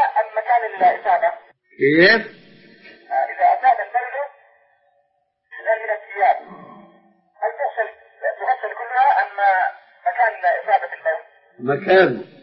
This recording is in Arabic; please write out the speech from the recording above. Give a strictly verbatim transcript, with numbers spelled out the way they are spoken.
أم مكان الإصابة؟ كيف؟ إذا أصاب البلد من الثياب هل تغسل تغسل كلها أم مكان إصابة البول؟ مكان